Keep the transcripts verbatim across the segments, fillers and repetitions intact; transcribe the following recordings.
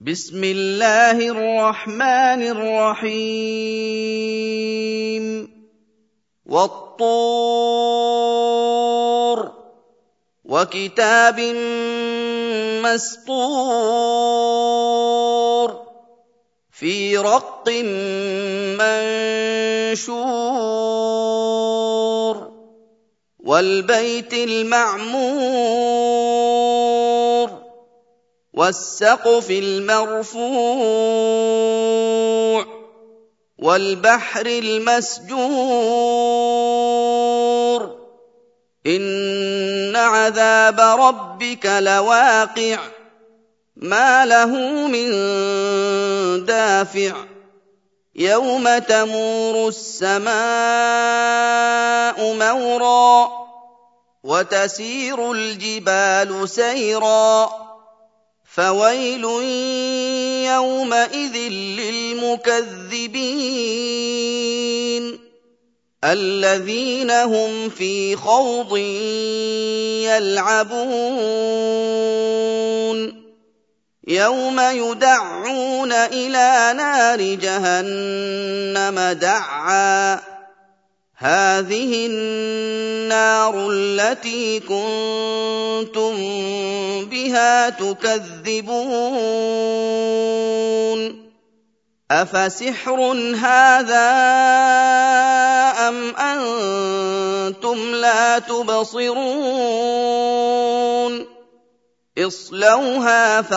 بسم الله الرحمن الرحيم والطور وكتاب مسطور في رق منشور والبيت المعمور والسقف المرفوع والبحر المسجور إن عذاب ربك لواقع ما له من دافع يوم تمور السماء مورا وتسير الجبال سيرا فويل يومئذ للمكذبين الذين هم في خوض يلعبون يوم يدعون إلى نار جهنم دعا هذه النار التي كنتم بها تكذبون أفسحر هذا أم أنتم لا تبصرون اصلوها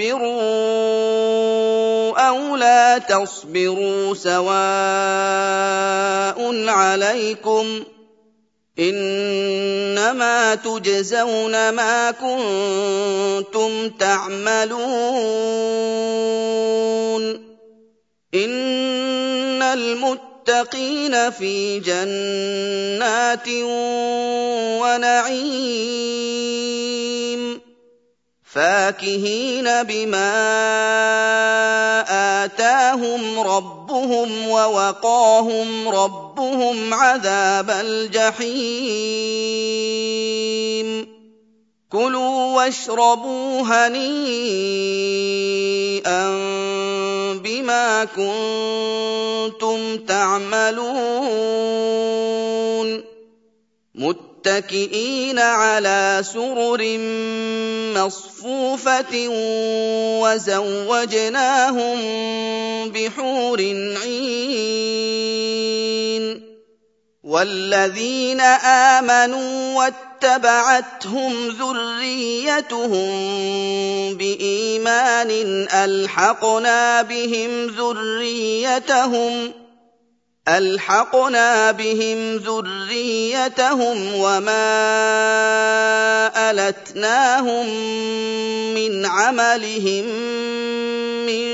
فاصبروا أو لا تصبروا سواء عليكم إنما تجزون ما كنتم تعملون إن المتقين في جنات ونعيم فاكهين بما آتاهم ربهم ووقاهم ربهم عذاب الجحيم كلوا واشربوا هنيئا بما كنتم تعملون متكئين على سرر مصفوفة وزوجناهم بحور عين والذين آمنوا واتبعتهم ذريتهم بإيمان ألحقنا بهم ذريتهم ألحقنا بهم ذريتهم وما ألتناهم من عملهم من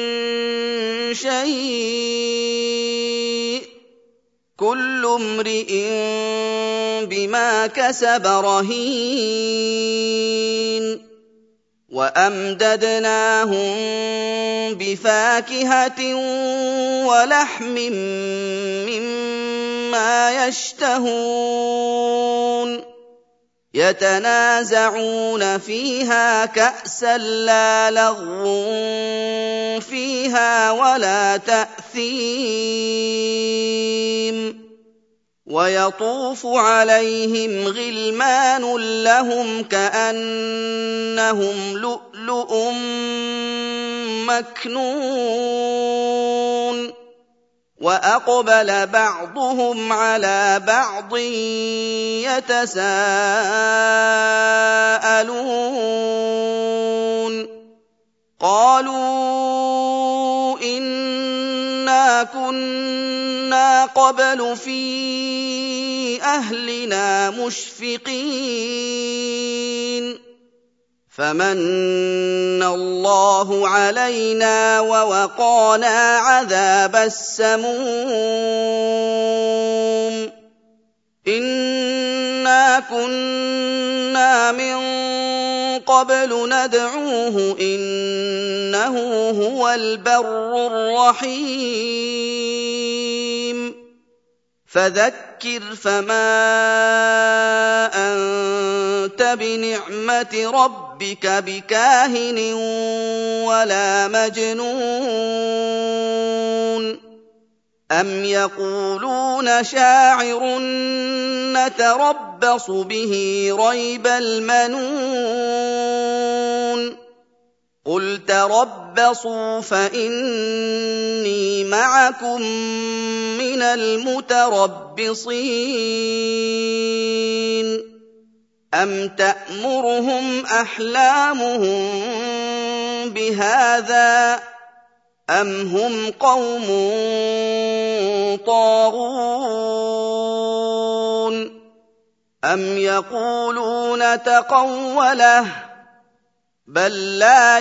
شيء كل امرئ بما كسب رهين وأمددناهم بفاكهة ولحم مما يشتهون يتنازعون فيها كأسا لا لغو فيها ولا تأثيم ويطوف عليهم غلمان لهم كأنهم لؤلؤ مكنون وأقبل بعضهم على بعض يتساءلون قالوا إنا كنا قبل في أهلنا مشفقين فمن الله علينا ووقانا عذاب السموم إنا كنا من قبل ندعوه إنه هو البر الرحيم فذكر فما أنت بنعمة ربك بكاهن ولا مجنون أم يقولون شاعر نتربص به ريب المنون قل تربصوا فإني معكم من المتربصين أم تأمرهم أحلامهم بهذا أم هم قوم طاغون أم يقولون تقوله بل لا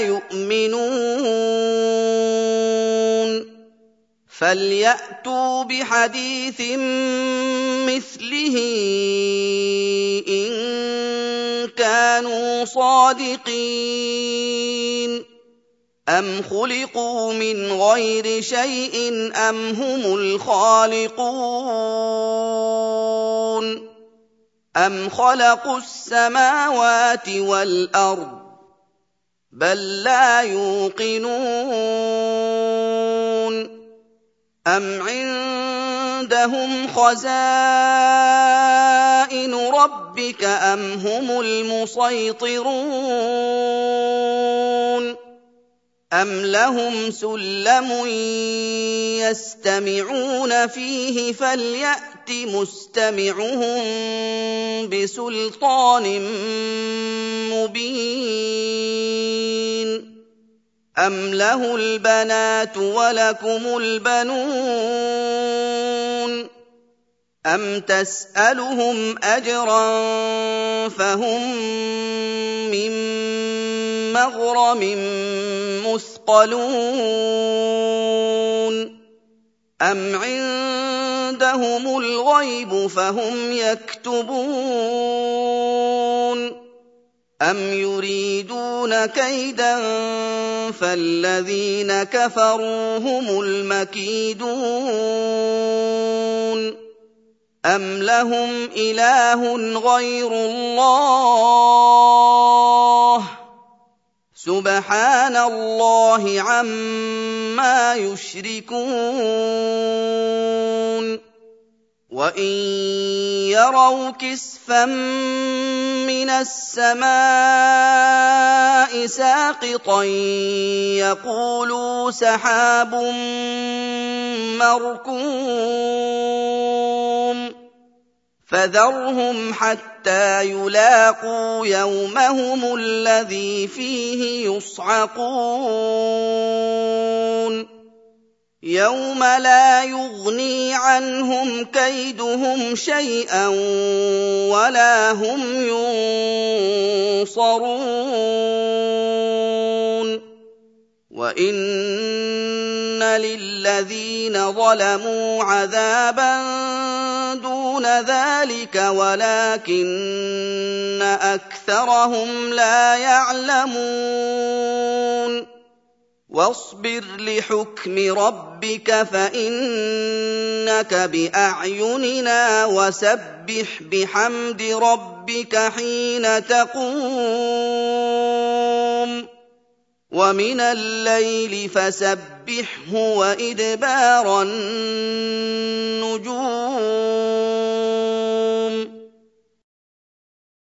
يؤمنون فليأتوا بحديث مثله إن كانوا صادقين أم خلقوا من غير شيء أم هم الخالقون أم خلقوا السماوات والأرض بل لا يوقنون أم عندهم خزائن ربك أم هم المسيطرون أم لهم سلم يستمعون فيه فليأت مستمعهم بسلطان مبين أم له البنات ولكم البنون أم تسألهم أجرا فهم من مغرم مثقلون أم عندهم الغيب فهم يكتبون أم يريدون كيدا فالذين كفروا هم المكيدون أم لهم إله غير الله سبحان الله عما يشركون وإن يروا كسفا من السماء ساقطا يقولوا سحاب مركوم فذرهم حتى يلاقوا يومهم الذي فيه يصعقون يوم لا يغني عنهم كيدهم شيئا ولا هم ينصرون وإن للذين ظلموا عذابا دون ذلك ولكن أكثرهم لا يعلمون واصبر لحكم ربك فإنك بأعيننا وسبح بحمد ربك حين تقوم ومن الليل فسبحه وإدبار النجوم